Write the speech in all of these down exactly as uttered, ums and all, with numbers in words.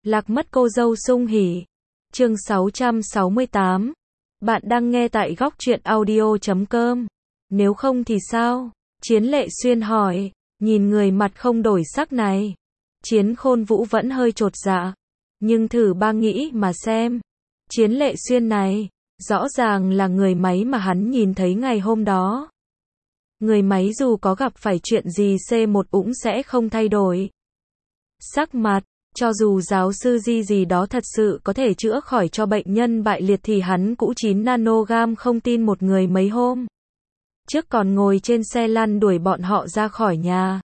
Lạc mất cô dâu sung hỉ. Chương sáu trăm sáu mươi tám. Bạn đang nghe tại góc truyện audio chấm com. Nếu không thì sao? Chiến Lệ Xuyên hỏi. Nhìn người mặt không đổi sắc này, Chiến Khôn Vũ vẫn hơi chột dạ. Nhưng thử ba nghĩ mà xem. Chiến Lệ Xuyên này, rõ ràng là người máy mà hắn nhìn thấy ngày hôm đó. Người máy dù có gặp phải chuyện gì C một cũng sẽ không thay đổi sắc mặt. Cho dù giáo sư Di gì đó thật sự có thể chữa khỏi cho bệnh nhân bại liệt thì hắn cũng chín nanogam không tin một người mấy hôm trước còn ngồi trên xe lăn đuổi bọn họ ra khỏi nhà.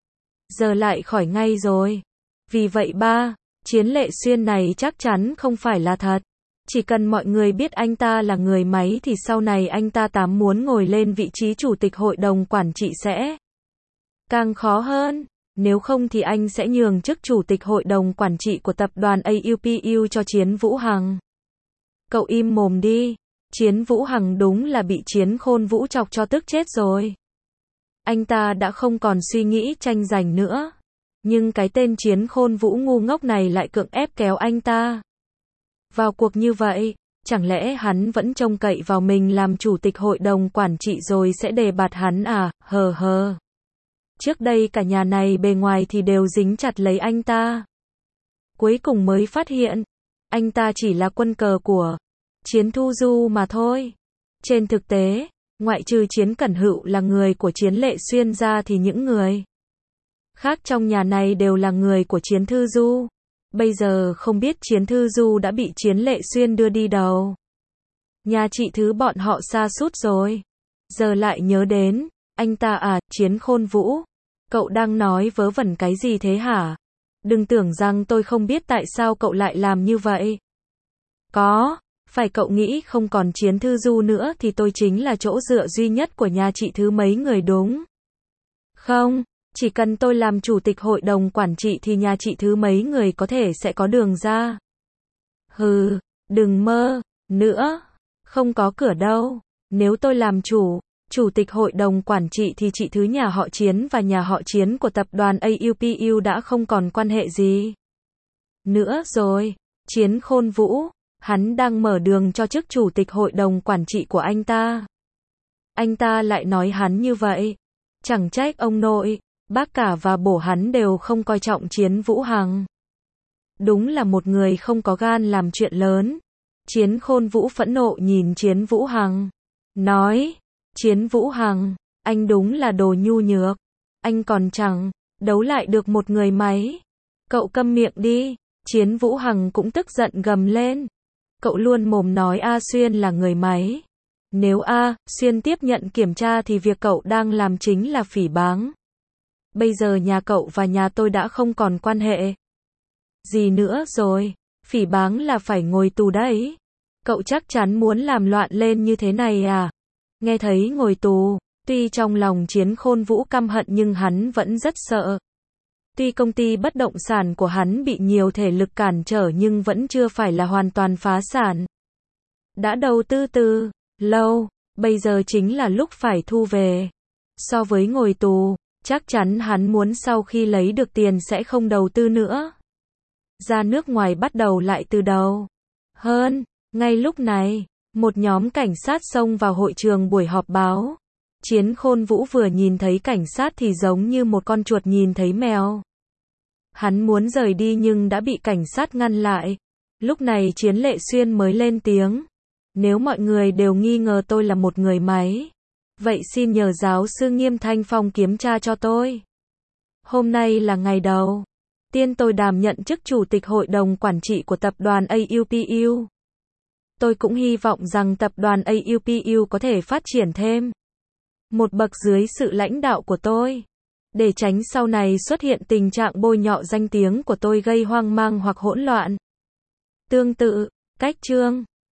Giờ lại khỏi ngay rồi. Vì vậy ba, Chiến Lệ Xuyên này chắc chắn không phải là thật. Chỉ cần mọi người biết anh ta là người máy thì sau này anh ta tám muốn ngồi lên vị trí chủ tịch hội đồng quản trị sẽ càng khó hơn. Nếu không thì anh sẽ nhường chức chủ tịch hội đồng quản trị của tập đoàn a u pê u cho Chiến Vũ Hằng. Cậu im mồm đi. Chiến Vũ Hằng đúng là bị Chiến Khôn Vũ chọc cho tức chết rồi. Anh ta đã không còn suy nghĩ tranh giành nữa. Nhưng cái tên Chiến Khôn Vũ ngu ngốc này lại cưỡng ép kéo anh ta vào cuộc như vậy. Chẳng lẽ hắn vẫn trông cậy vào mình làm chủ tịch hội đồng quản trị rồi sẽ đề bạt hắn à? Hờ hờ. Trước đây cả nhà này bề ngoài thì đều dính chặt lấy anh ta. Cuối cùng mới phát hiện, anh ta chỉ là quân cờ của Chiến Thu Du mà thôi. Trên thực tế, ngoại trừ Chiến Cẩn Hựu là người của Chiến Lệ Xuyên ra thì những người khác trong nhà này đều là người của Chiến Thư Du. Bây giờ không biết Chiến Thư Du đã bị Chiến Lệ Xuyên đưa đi đâu. Nhà chị Thứ bọn họ sa sút rồi. Giờ lại nhớ đến, anh ta à, Chiến Khôn Vũ. Cậu đang nói vớ vẩn cái gì thế hả? Đừng tưởng rằng tôi không biết tại sao cậu lại làm như vậy. Có, phải cậu nghĩ không còn Chiến Thư Du nữa thì tôi chính là chỗ dựa duy nhất của nhà chị Thứ mấy người đúng không? Chỉ cần tôi làm chủ tịch hội đồng quản trị thì nhà chị Thứ mấy người có thể sẽ có đường ra. Hừ, đừng mơ nữa, không có cửa đâu. Nếu tôi làm chủ Chủ tịch hội đồng quản trị thì chị Thứ nhà họ Chiến và nhà họ Chiến của tập đoàn a u pê u đã không còn quan hệ gì nữa rồi. Chiến Khôn Vũ, hắn đang mở đường cho chức chủ tịch hội đồng quản trị của anh ta. Anh ta lại nói hắn như vậy. Chẳng trách ông nội, bác cả và bổ hắn đều không coi trọng Chiến Vũ Hằng. Đúng là một người không có gan làm chuyện lớn. Chiến Khôn Vũ phẫn nộ nhìn Chiến Vũ Hằng, nói: Chiến Vũ Hằng, anh đúng là đồ nhu nhược. Anh còn chẳng đấu lại được một người máy. Cậu câm miệng đi. Chiến Vũ Hằng cũng tức giận gầm lên. Cậu luôn mồm nói A Xuyên là người máy. Nếu A Xuyên tiếp nhận kiểm tra thì việc cậu đang làm chính là phỉ báng. Bây giờ nhà cậu và nhà tôi đã không còn quan hệ gì nữa rồi. Phỉ báng là phải ngồi tù đấy. Cậu chắc chắn muốn làm loạn lên như thế này à? Nghe thấy ngồi tù, tuy trong lòng Chiến Khôn Vũ căm hận nhưng hắn vẫn rất sợ. Tuy công ty bất động sản của hắn bị nhiều thể lực cản trở nhưng vẫn chưa phải là hoàn toàn phá sản. Đã đầu tư từ lâu, bây giờ chính là lúc phải thu về. So với ngồi tù, chắc chắn hắn muốn sau khi lấy được tiền sẽ không đầu tư nữa. Ra nước ngoài bắt đầu lại từ đầu. Hơn, ngay lúc này, một nhóm cảnh sát xông vào hội trường buổi họp báo. Chiến Khôn Vũ vừa nhìn thấy cảnh sát thì giống như một con chuột nhìn thấy mèo. Hắn muốn rời đi nhưng đã bị cảnh sát ngăn lại. Lúc này Chiến Lệ Xuyên mới lên tiếng. Nếu mọi người đều nghi ngờ tôi là một người máy, vậy xin nhờ giáo sư Nghiêm Thanh Phong kiểm tra cho tôi. Hôm nay là ngày đầu tiên tôi đảm nhận chức chủ tịch hội đồng quản trị của tập đoàn a u pê u. Tôi cũng hy vọng rằng tập đoàn a u pê u có thể phát triển thêm một bậc dưới sự lãnh đạo của tôi, để tránh sau này xuất hiện tình trạng bôi nhọ danh tiếng của tôi gây hoang mang hoặc hỗn loạn. Tương tự, cách chương